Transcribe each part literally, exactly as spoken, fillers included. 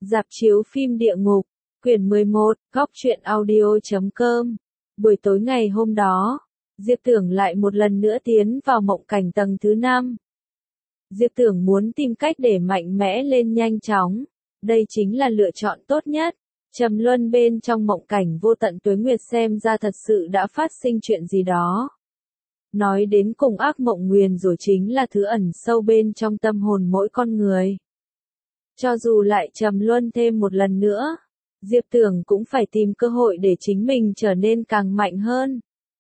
Rạp chiếu phim Địa Ngục, quyển mười một, góc truyện audio chấm com. Buổi tối ngày hôm đó, Diệp Tưởng lại một lần nữa tiến vào mộng cảnh tầng thứ năm. Diệp Tưởng muốn tìm cách để mạnh mẽ lên nhanh chóng. Đây chính là lựa chọn tốt nhất. Trầm luân bên trong mộng cảnh vô tận tuế nguyệt xem ra thật sự đã phát sinh chuyện gì đó. Nói đến cùng ác mộng nguyền rủa chính là thứ ẩn sâu bên trong tâm hồn mỗi con người. Cho dù lại trầm luân thêm một lần nữa, Diệp Tưởng cũng phải tìm cơ hội để chính mình trở nên càng mạnh hơn.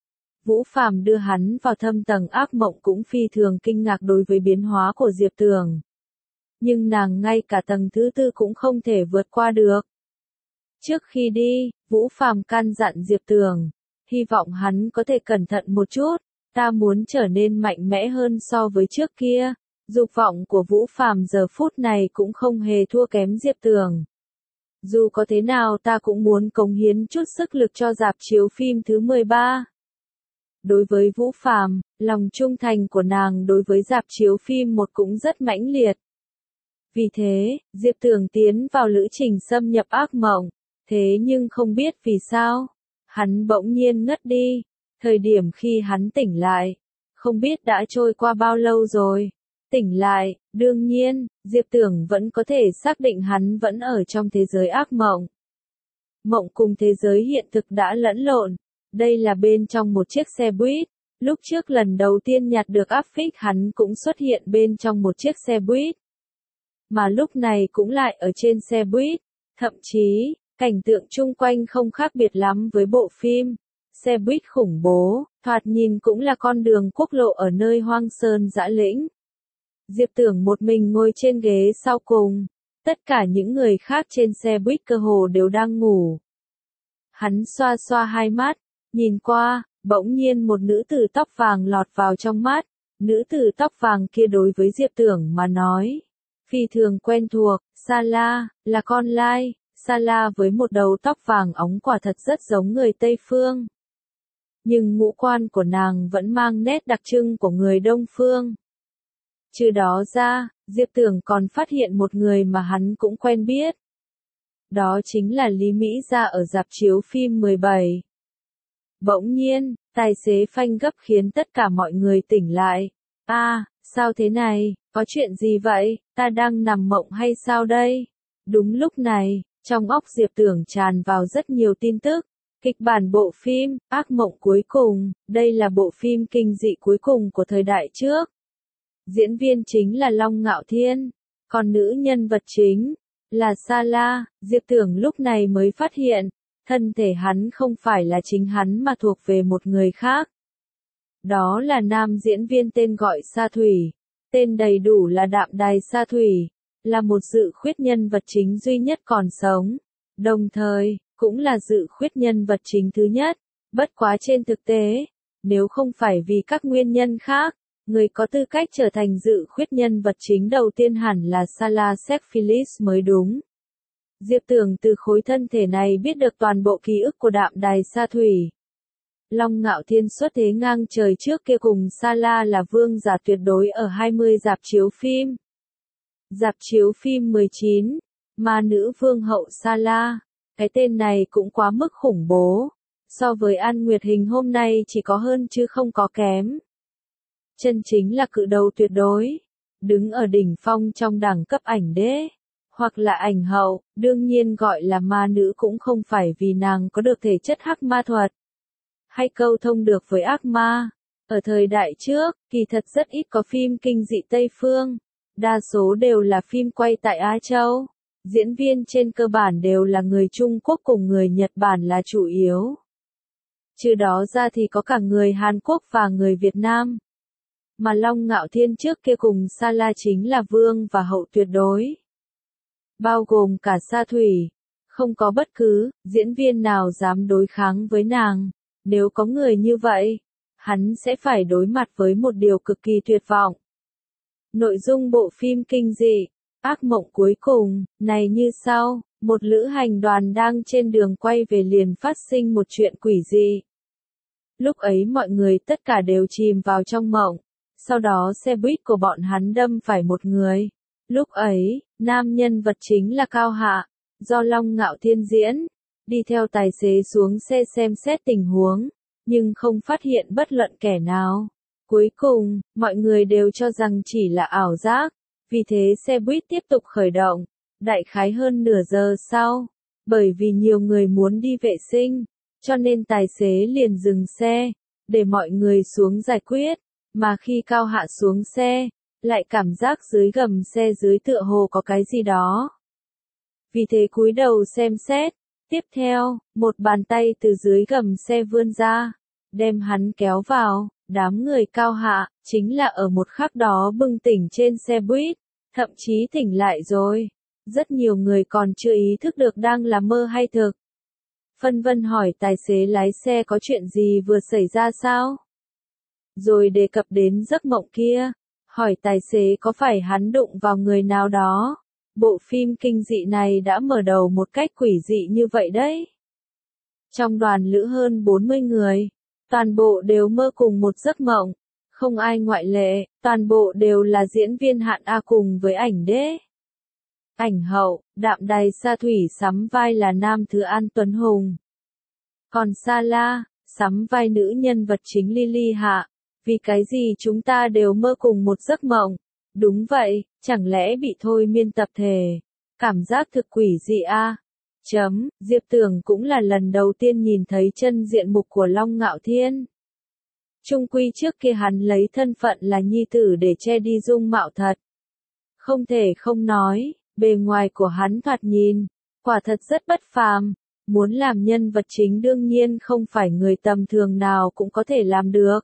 Vũ Phàm đưa hắn vào thâm tầng ác mộng cũng phi thường kinh ngạc đối với biến hóa của Diệp Tưởng. Nhưng nàng ngay cả tầng thứ tư cũng không thể vượt qua được. Trước khi đi, Vũ Phàm căn dặn Diệp Tưởng, hy vọng hắn có thể cẩn thận một chút, ta muốn trở nên mạnh mẽ hơn so với trước kia. Dục vọng của Vũ Phàm giờ phút này cũng không hề thua kém Diệp Tưởng. Dù có thế nào ta cũng muốn cống hiến chút sức lực cho rạp chiếu phim thứ mười ba. Đối với Vũ Phàm, lòng trung thành của nàng đối với rạp chiếu phim một cũng rất mãnh liệt. Vì thế, Diệp Tưởng tiến vào lữ trình xâm nhập ác mộng, thế nhưng không biết vì sao, hắn bỗng nhiên ngất đi. Thời điểm khi hắn tỉnh lại, không biết đã trôi qua bao lâu rồi. Tỉnh lại, đương nhiên, Diệp Tưởng vẫn có thể xác định hắn vẫn ở trong thế giới ác mộng. Mộng cùng thế giới hiện thực đã lẫn lộn. Đây là bên trong một chiếc xe buýt. Lúc trước lần đầu tiên nhặt được áp phích hắn cũng xuất hiện bên trong một chiếc xe buýt. Mà lúc này cũng lại ở trên xe buýt. Thậm chí, cảnh tượng chung quanh không khác biệt lắm với bộ phim. Xe buýt khủng bố, thoạt nhìn cũng là con đường quốc lộ ở nơi hoang sơn dã lĩnh. Diệp Tưởng một mình ngồi trên ghế sau cùng, tất cả những người khác trên xe buýt cơ hồ đều đang ngủ. Hắn xoa xoa hai mắt, nhìn qua, bỗng nhiên một nữ tử tóc vàng lọt vào trong mắt. Nữ tử tóc vàng kia đối với Diệp Tưởng mà nói, phi thường quen thuộc, Sala, là con lai. Sala với một đầu tóc vàng óng quả thật rất giống người Tây Phương. Nhưng ngũ quan của nàng vẫn mang nét đặc trưng của người Đông Phương. Trừ đó ra, Diệp Tưởng còn phát hiện một người mà hắn cũng quen biết. Đó chính là Lý Mỹ Gia ở rạp chiếu phim mười bảy. Bỗng nhiên, tài xế phanh gấp khiến tất cả mọi người tỉnh lại. A, à, sao thế này, có chuyện gì vậy, ta đang nằm mộng hay sao đây? Đúng lúc này, trong óc Diệp Tưởng tràn vào rất nhiều tin tức. Kịch bản bộ phim, ác mộng cuối cùng, đây là bộ phim kinh dị cuối cùng của thời đại trước. Diễn viên chính là Long Ngạo Thiên, còn nữ nhân vật chính là Sala. Diệp Tưởng lúc này mới phát hiện, thân thể hắn không phải là chính hắn mà thuộc về một người khác. Đó là nam diễn viên tên gọi Sa Thủy, tên đầy đủ là Đạm Đài Sa Thủy, là một dự khuyết nhân vật chính duy nhất còn sống, đồng thời, cũng là dự khuyết nhân vật chính thứ nhất. Bất quá trên thực tế, nếu không phải vì các nguyên nhân khác, người có tư cách trở thành dự khuyết nhân vật chính đầu tiên hẳn là Salah Sekfilis mới đúng. Diệp Tưởng từ khối thân thể này biết được toàn bộ ký ức của Đạm Đài Sa Thủy. Long Ngạo Thiên xuất thế ngang trời trước kia cùng Salah là vương giả tuyệt đối ở hai mươi rạp chiếu phim. Rạp chiếu phim mười chín, ma nữ vương hậu Salah. Cái tên này cũng quá mức khủng bố. So với An Nguyệt Hình hôm nay chỉ có hơn chứ không có kém. Chân chính là cự đầu tuyệt đối. Đứng ở đỉnh phong trong đẳng cấp ảnh đế. Hoặc là ảnh hậu, đương nhiên gọi là ma nữ cũng không phải vì nàng có được thể chất hắc ma thuật. Hay câu thông được với ác ma. Ở thời đại trước, kỳ thật rất ít có phim kinh dị Tây Phương. Đa số đều là phim quay tại Á Châu. Diễn viên trên cơ bản đều là người Trung Quốc cùng người Nhật Bản là chủ yếu. Trừ đó ra thì có cả người Hàn Quốc và người Việt Nam. Mà Long Ngạo Thiên trước kia cùng Sala chính là vương và hậu tuyệt đối. Bao gồm cả Sa Thủy. Không có bất cứ diễn viên nào dám đối kháng với nàng. Nếu có người như vậy, hắn sẽ phải đối mặt với một điều cực kỳ tuyệt vọng. Nội dung bộ phim kinh dị ác mộng cuối cùng, này như sau, một lữ hành đoàn đang trên đường quay về liền phát sinh một chuyện quỷ dị. Lúc ấy mọi người tất cả đều chìm vào trong mộng, sau đó xe buýt của bọn hắn đâm phải một người. Lúc ấy, nam nhân vật chính là Cao Hạ, do Long Ngạo Thiên diễn, đi theo tài xế xuống xe xem xét tình huống, nhưng không phát hiện bất luận kẻ nào. Cuối cùng, mọi người đều cho rằng chỉ là ảo giác, vì thế xe buýt tiếp tục khởi động, đại khái hơn nửa giờ sau, bởi vì nhiều người muốn đi vệ sinh, cho nên tài xế liền dừng xe, để mọi người xuống giải quyết, mà khi Cao Hạ xuống xe, lại cảm giác dưới gầm xe dưới tựa hồ có cái gì đó. Vì thế cúi đầu xem xét, tiếp theo, một bàn tay từ dưới gầm xe vươn ra, đem hắn kéo vào, đám người Cao Hạ, chính là ở một khắc đó bừng tỉnh trên xe buýt, thậm chí tỉnh lại rồi. Rất nhiều người còn chưa ý thức được đang là mơ hay thực. Phân vân hỏi tài xế lái xe có chuyện gì vừa xảy ra sao? Rồi đề cập đến giấc mộng kia, hỏi tài xế có phải hắn đụng vào người nào đó. Bộ phim kinh dị này đã mở đầu một cách quỷ dị như vậy đấy. Trong đoàn lữ hơn bốn mươi người, toàn bộ đều mơ cùng một giấc mộng, không ai ngoại lệ, toàn bộ đều là diễn viên hạng A cùng với ảnh đế. Ảnh hậu, Đạm Đài Sa Thủy sắm vai là nam thứ An Tuấn Hùng. Còn Sa La, sắm vai nữ nhân vật chính Lily Hạ. Vì cái gì chúng ta đều mơ cùng một giấc mộng? Đúng vậy, chẳng lẽ bị thôi miên tập thể? Cảm giác thực quỷ dị a. Chấm, Diệp Tưởng cũng là lần đầu tiên nhìn thấy chân diện mục của Long Ngạo Thiên. Chung quy trước kia hắn lấy thân phận là nhi tử để che đi dung mạo thật. Không thể không nói, bề ngoài của hắn thoạt nhìn, quả thật rất bất phàm. Muốn làm nhân vật chính đương nhiên không phải người tầm thường nào cũng có thể làm được.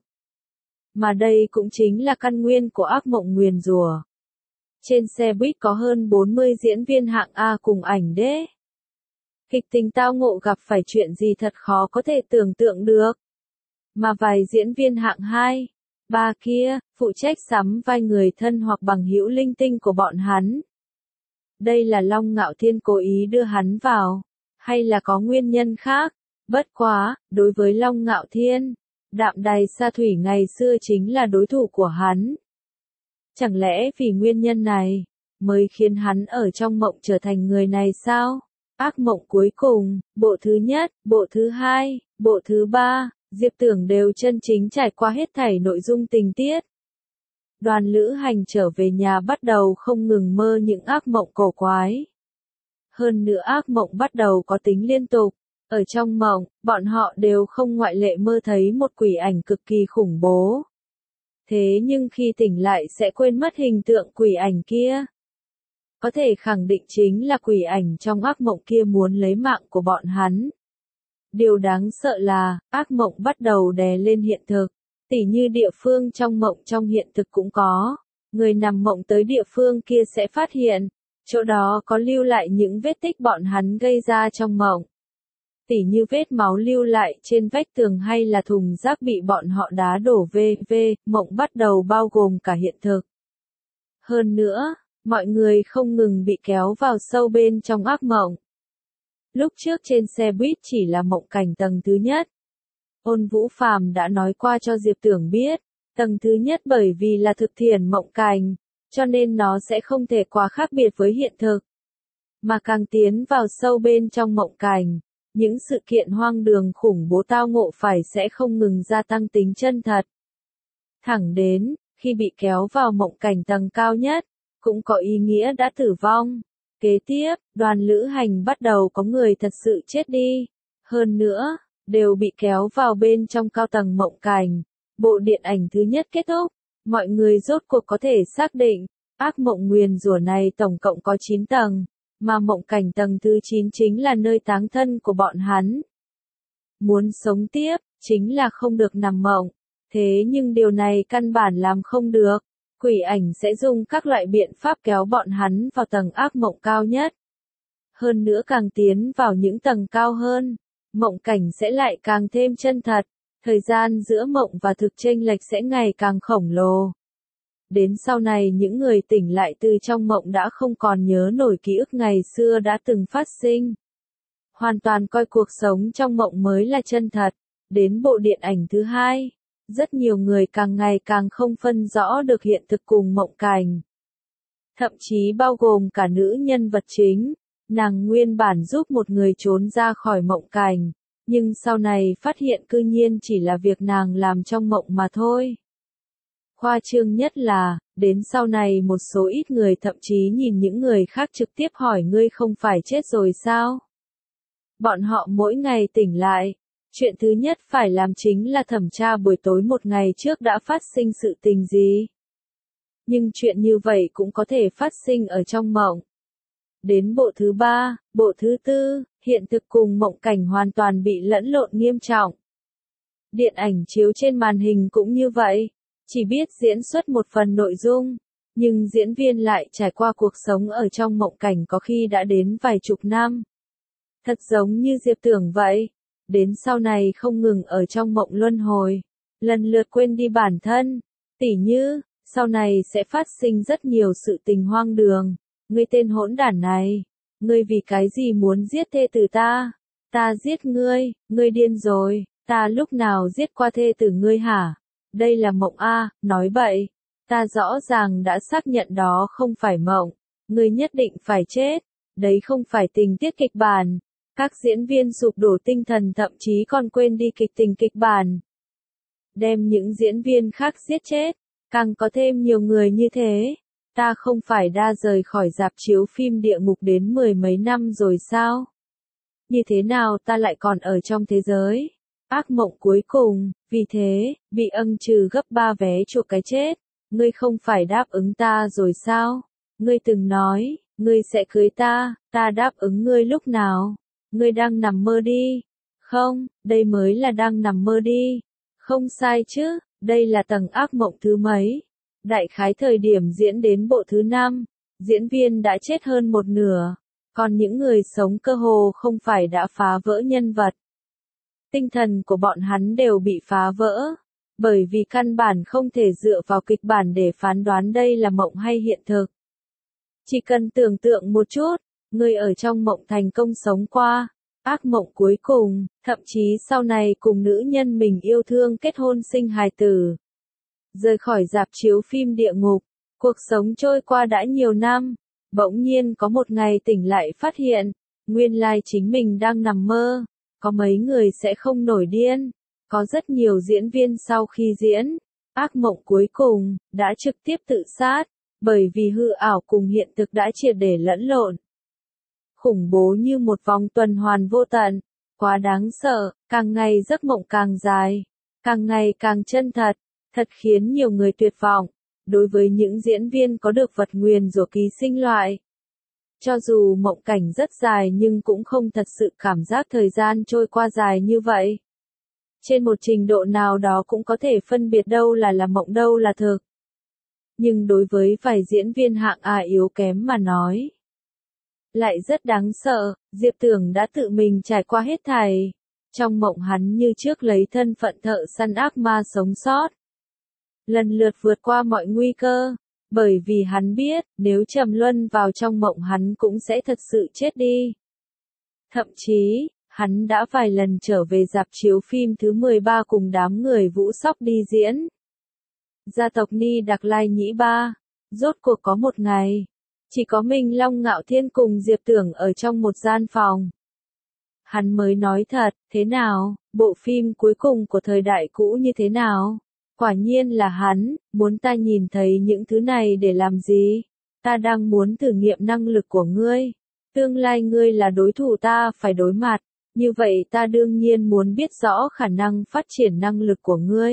Mà đây cũng chính là căn nguyên của ác mộng nguyền rủa. Trên xe buýt có hơn bốn mươi diễn viên hạng A cùng ảnh đế. Kịch tình tao ngộ gặp phải chuyện gì thật khó có thể tưởng tượng được. Mà vài diễn viên hạng hai, ba kia, phụ trách sắm vai người thân hoặc bằng hữu linh tinh của bọn hắn. Đây là Long Ngạo Thiên cố ý đưa hắn vào, hay là có nguyên nhân khác? Bất quá, đối với Long Ngạo Thiên, Đạm Đài Sa Thủy ngày xưa chính là đối thủ của hắn. Chẳng lẽ vì nguyên nhân này, mới khiến hắn ở trong mộng trở thành người này sao? Ác mộng cuối cùng, bộ thứ nhất, bộ thứ hai, bộ thứ ba, Diệp Tưởng đều chân chính trải qua hết thảy nội dung tình tiết. Đoàn lữ hành trở về nhà bắt đầu không ngừng mơ những ác mộng cổ quái. Hơn nữa ác mộng bắt đầu có tính liên tục. Ở trong mộng, bọn họ đều không ngoại lệ mơ thấy một quỷ ảnh cực kỳ khủng bố. Thế nhưng khi tỉnh lại sẽ quên mất hình tượng quỷ ảnh kia. Có thể khẳng định chính là quỷ ảnh trong ác mộng kia muốn lấy mạng của bọn hắn. Điều đáng sợ là, ác mộng bắt đầu đè lên hiện thực. Tỉ như địa phương trong mộng trong hiện thực cũng có. Người nằm mộng tới địa phương kia sẽ phát hiện, chỗ đó có lưu lại những vết tích bọn hắn gây ra trong mộng. Tỉ như vết máu lưu lại trên vách tường hay là thùng rác bị bọn họ đá đổ vê vê, mộng bắt đầu bao gồm cả hiện thực. Hơn nữa, mọi người không ngừng bị kéo vào sâu bên trong ác mộng. Lúc trước trên xe buýt chỉ là mộng cảnh tầng thứ nhất. Ôn Vũ Phàm đã nói qua cho Diệp Tưởng biết, tầng thứ nhất bởi vì là thực thiền mộng cảnh, cho nên nó sẽ không thể quá khác biệt với hiện thực. Mà càng tiến vào sâu bên trong mộng cảnh, những sự kiện hoang đường khủng bố tao ngộ phải sẽ không ngừng gia tăng tính chân thật. Thẳng đến, khi bị kéo vào mộng cảnh tầng cao nhất, cũng có ý nghĩa đã tử vong. Kế tiếp, đoàn lữ hành bắt đầu có người thật sự chết đi. Hơn nữa, đều bị kéo vào bên trong cao tầng mộng cảnh. Bộ điện ảnh thứ nhất kết thúc, mọi người rốt cuộc có thể xác định, ác mộng nguyền rủa này tổng cộng có chín tầng. Mà mộng cảnh tầng thứ chín chính là nơi táng thân của bọn hắn. Muốn sống tiếp, chính là không được nằm mộng. Thế nhưng điều này căn bản làm không được. Quỷ ảnh sẽ dùng các loại biện pháp kéo bọn hắn vào tầng ác mộng cao nhất. Hơn nữa càng tiến vào những tầng cao hơn, mộng cảnh sẽ lại càng thêm chân thật. Thời gian giữa mộng và thực chênh lệch sẽ ngày càng khổng lồ. Đến sau này những người tỉnh lại từ trong mộng đã không còn nhớ nổi ký ức ngày xưa đã từng phát sinh. Hoàn toàn coi cuộc sống trong mộng mới là chân thật. Đến bộ điện ảnh thứ hai, rất nhiều người càng ngày càng không phân rõ được hiện thực cùng mộng cảnh. Thậm chí bao gồm cả nữ nhân vật chính, Nàng nguyên bản giúp một người trốn ra khỏi mộng cảnh, nhưng sau này phát hiện cư nhiên chỉ là việc nàng làm trong mộng mà thôi. Khoa trương nhất là, đến sau này một số ít người thậm chí nhìn những người khác trực tiếp hỏi ngươi không phải chết rồi sao? Bọn họ mỗi ngày tỉnh lại, chuyện thứ nhất phải làm chính là thẩm tra buổi tối một ngày trước đã phát sinh sự tình gì. Nhưng chuyện như vậy cũng có thể phát sinh ở trong mộng. Đến bộ thứ ba, bộ thứ tư, hiện thực cùng mộng cảnh hoàn toàn bị lẫn lộn nghiêm trọng. Điện ảnh chiếu trên màn hình cũng như vậy, chỉ biết diễn xuất một phần nội dung, nhưng diễn viên lại trải qua cuộc sống ở trong mộng cảnh có khi đã đến vài chục năm. Thật giống như Diệp Tưởng vậy, đến sau này không ngừng ở trong mộng luân hồi, lần lượt quên đi bản thân, tỉ như, sau này sẽ phát sinh rất nhiều sự tình hoang đường. Ngươi tên hỗn đản này, ngươi vì cái gì muốn giết thê tử ta? Ta giết ngươi, ngươi điên rồi, ta lúc nào giết qua thê tử ngươi hả? Đây là mộng a, nói bậy, ta rõ ràng đã xác nhận đó không phải mộng, ngươi nhất định phải chết, đấy không phải tình tiết kịch bản. Các diễn viên sụp đổ tinh thần thậm chí còn quên đi kịch tình kịch bản. Đem những diễn viên khác giết chết, càng có thêm nhiều người như thế. Ta không phải đã rời khỏi rạp chiếu phim địa ngục đến mười mấy năm rồi sao? Như thế nào ta lại còn ở trong thế giới? Ác mộng cuối cùng, vì thế, bị ân trừ gấp ba vé chuộc cái chết. Ngươi không phải đáp ứng ta rồi sao? Ngươi từng nói, ngươi sẽ cưới ta, ta đáp ứng ngươi lúc nào? Ngươi đang nằm mơ đi. Không, đây mới là đang nằm mơ đi. Không sai chứ, đây là tầng ác mộng thứ mấy. Đại khái thời điểm diễn đến bộ thứ năm, diễn viên đã chết hơn một nửa, còn những người sống cơ hồ không phải đã phá vỡ nhân vật. Tinh thần của bọn hắn đều bị phá vỡ, bởi vì căn bản không thể dựa vào kịch bản để phán đoán đây là mộng hay hiện thực. Chỉ cần tưởng tượng một chút, người ở trong mộng thành công sống qua, ác mộng cuối cùng, thậm chí sau này cùng nữ nhân mình yêu thương kết hôn sinh hài tử. Rời khỏi rạp chiếu phim địa ngục, cuộc sống trôi qua đã nhiều năm, bỗng nhiên có một ngày tỉnh lại phát hiện, nguyên lai chính mình đang nằm mơ, có mấy người sẽ không nổi điên, có rất nhiều diễn viên sau khi diễn, ác mộng cuối cùng, đã trực tiếp tự sát, bởi vì hư ảo cùng hiện thực đã triệt để lẫn lộn. Khủng bố như một vòng tuần hoàn vô tận, quá đáng sợ, càng ngày giấc mộng càng dài, càng ngày càng chân thật. Thật khiến nhiều người tuyệt vọng, đối với những diễn viên có được vật nguyền rủa ký sinh loại. Cho dù mộng cảnh rất dài nhưng cũng không thật sự cảm giác thời gian trôi qua dài như vậy. Trên một trình độ nào đó cũng có thể phân biệt đâu là là mộng đâu là thực. Nhưng đối với vài diễn viên hạng A yếu kém mà nói, lại rất đáng sợ, Diệp Tưởng đã tự mình trải qua hết thảy. Trong mộng hắn như trước lấy thân phận thợ săn ác ma sống sót. Lần lượt vượt qua mọi nguy cơ, bởi vì hắn biết, nếu trầm luân vào trong mộng hắn cũng sẽ thật sự chết đi. Thậm chí, hắn đã vài lần trở về rạp chiếu phim thứ mười ba cùng đám người Vũ Sóc đi diễn. Gia tộc Ni Đặc Lai Nhĩ Ba, rốt cuộc có một ngày, chỉ có mình Long Ngạo Thiên cùng Diệp Tưởng ở trong một gian phòng. Hắn mới nói thật, thế nào, bộ phim cuối cùng của thời đại cũ như thế nào? Quả nhiên là hắn, muốn ta nhìn thấy những thứ này để làm gì? Ta đang muốn thử nghiệm năng lực của ngươi. Tương lai ngươi là đối thủ ta phải đối mặt, như vậy ta đương nhiên muốn biết rõ khả năng phát triển năng lực của ngươi.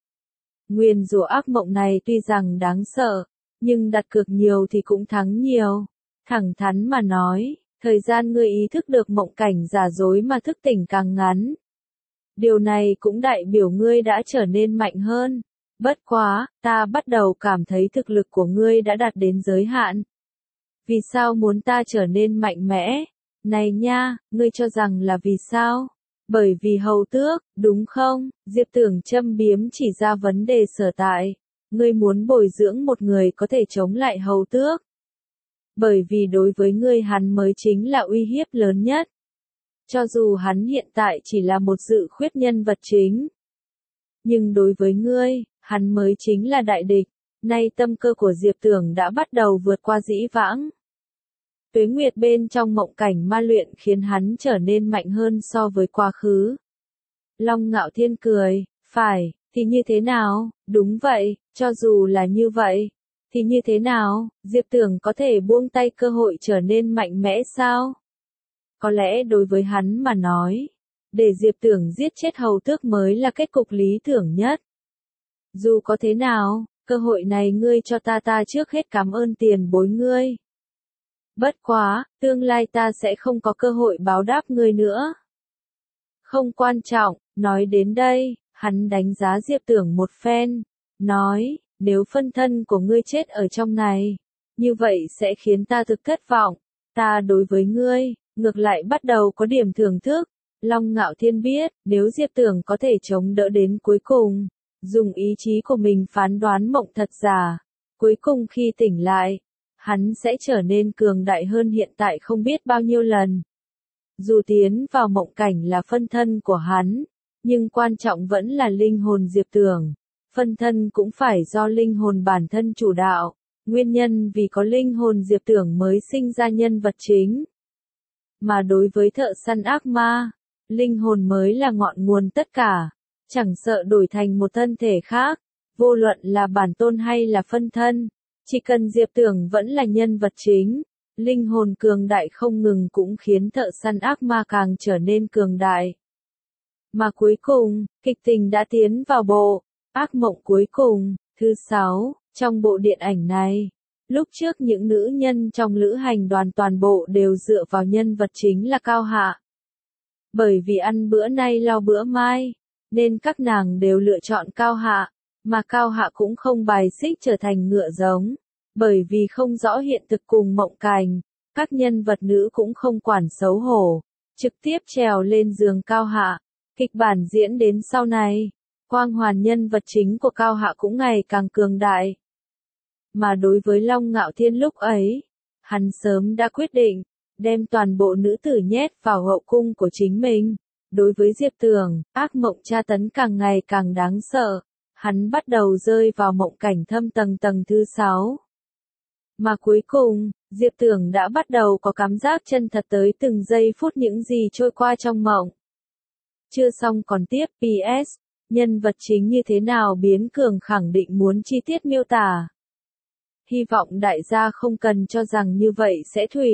Nguyền rủa ác mộng này tuy rằng đáng sợ, nhưng đặt cược nhiều thì cũng thắng nhiều. Thẳng thắn mà nói, thời gian ngươi ý thức được mộng cảnh giả dối mà thức tỉnh càng ngắn. Điều này cũng đại biểu ngươi đã trở nên mạnh hơn. Bất quá, ta bắt đầu cảm thấy thực lực của ngươi đã đạt đến giới hạn. Vì sao muốn ta trở nên mạnh mẽ? Này nha, ngươi cho rằng là vì sao? Bởi vì hầu tước, đúng không? Diệp Tưởng châm biếm chỉ ra vấn đề sở tại. Ngươi muốn bồi dưỡng một người có thể chống lại hầu tước. Bởi vì đối với ngươi hắn mới chính là uy hiếp lớn nhất. Cho dù hắn hiện tại chỉ là một dự khuyết nhân vật chính. Nhưng đối với ngươi, hắn mới chính là đại địch. Nay tâm cơ của Diệp Tưởng đã bắt đầu vượt qua dĩ vãng. Tuế nguyệt bên trong mộng cảnh ma luyện khiến hắn trở nên mạnh hơn so với quá khứ. Long Ngạo Thiên cười, phải, thì như thế nào, đúng vậy, cho dù là như vậy, thì như thế nào, Diệp Tưởng có thể buông tay cơ hội trở nên mạnh mẽ sao? Có lẽ đối với hắn mà nói, để Diệp Tưởng giết chết hầu tước mới là kết cục lý tưởng nhất. Dù có thế nào, cơ hội này ngươi cho ta ta trước hết cảm ơn tiền bối ngươi. Bất quá, tương lai ta sẽ không có cơ hội báo đáp ngươi nữa. Không quan trọng, nói đến đây, hắn đánh giá Diệp Tưởng một phen, nói, nếu phân thân của ngươi chết ở trong này, như vậy sẽ khiến ta thực thất vọng, ta đối với ngươi, ngược lại bắt đầu có điểm thưởng thức. Long Ngạo Thiên biết, nếu Diệp Tưởng có thể chống đỡ đến cuối cùng, dùng ý chí của mình phán đoán mộng thật giả, cuối cùng khi tỉnh lại, hắn sẽ trở nên cường đại hơn hiện tại không biết bao nhiêu lần. Dù tiến vào mộng cảnh là phân thân của hắn, nhưng quan trọng vẫn là linh hồn Diệp Tưởng. Phân thân cũng phải do linh hồn bản thân chủ đạo, nguyên nhân vì có linh hồn Diệp Tưởng mới sinh ra nhân vật chính. Mà đối với thợ săn ác ma, linh hồn mới là ngọn nguồn tất cả, chẳng sợ đổi thành một thân thể khác, vô luận là bản tôn hay là phân thân, chỉ cần Diệp Tưởng vẫn là nhân vật chính, linh hồn cường đại không ngừng cũng khiến thợ săn ác ma càng trở nên cường đại. Mà cuối cùng, kịch tình đã tiến vào bộ ác mộng cuối cùng, thứ sáu, trong bộ điện ảnh này. Lúc trước những nữ nhân trong lữ hành đoàn toàn bộ đều dựa vào nhân vật chính là Cao Hạ. Bởi vì ăn bữa nay lo bữa mai, nên các nàng đều lựa chọn Cao Hạ, mà Cao Hạ cũng không bài xích trở thành ngựa giống. Bởi vì không rõ hiện thực cùng mộng cảnh, các nhân vật nữ cũng không quản xấu hổ, trực tiếp trèo lên giường Cao Hạ. Kịch bản diễn đến sau này, quang hoàn nhân vật chính của Cao Hạ cũng ngày càng cường đại. Mà đối với Long Ngạo Thiên lúc ấy, hắn sớm đã quyết định, đem toàn bộ nữ tử nhét vào hậu cung của chính mình. Đối với Diệp Tưởng, ác mộng tra tấn càng ngày càng đáng sợ, hắn bắt đầu rơi vào mộng cảnh thâm tầng tầng thứ sáu. Mà cuối cùng, Diệp Tưởng đã bắt đầu có cảm giác chân thật tới từng giây phút những gì trôi qua trong mộng. Chưa xong còn tiếp, pê ét, nhân vật chính như thế nào biến cường khẳng định muốn chi tiết miêu tả. Hy vọng đại gia không cần cho rằng như vậy sẽ thủy.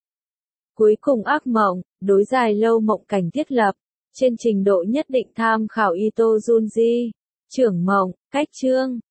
Cuối cùng ác mộng, đối dài lâu mộng cảnh thiết lập, trên trình độ nhất định tham khảo Ito Junji, trưởng mộng, cách chương.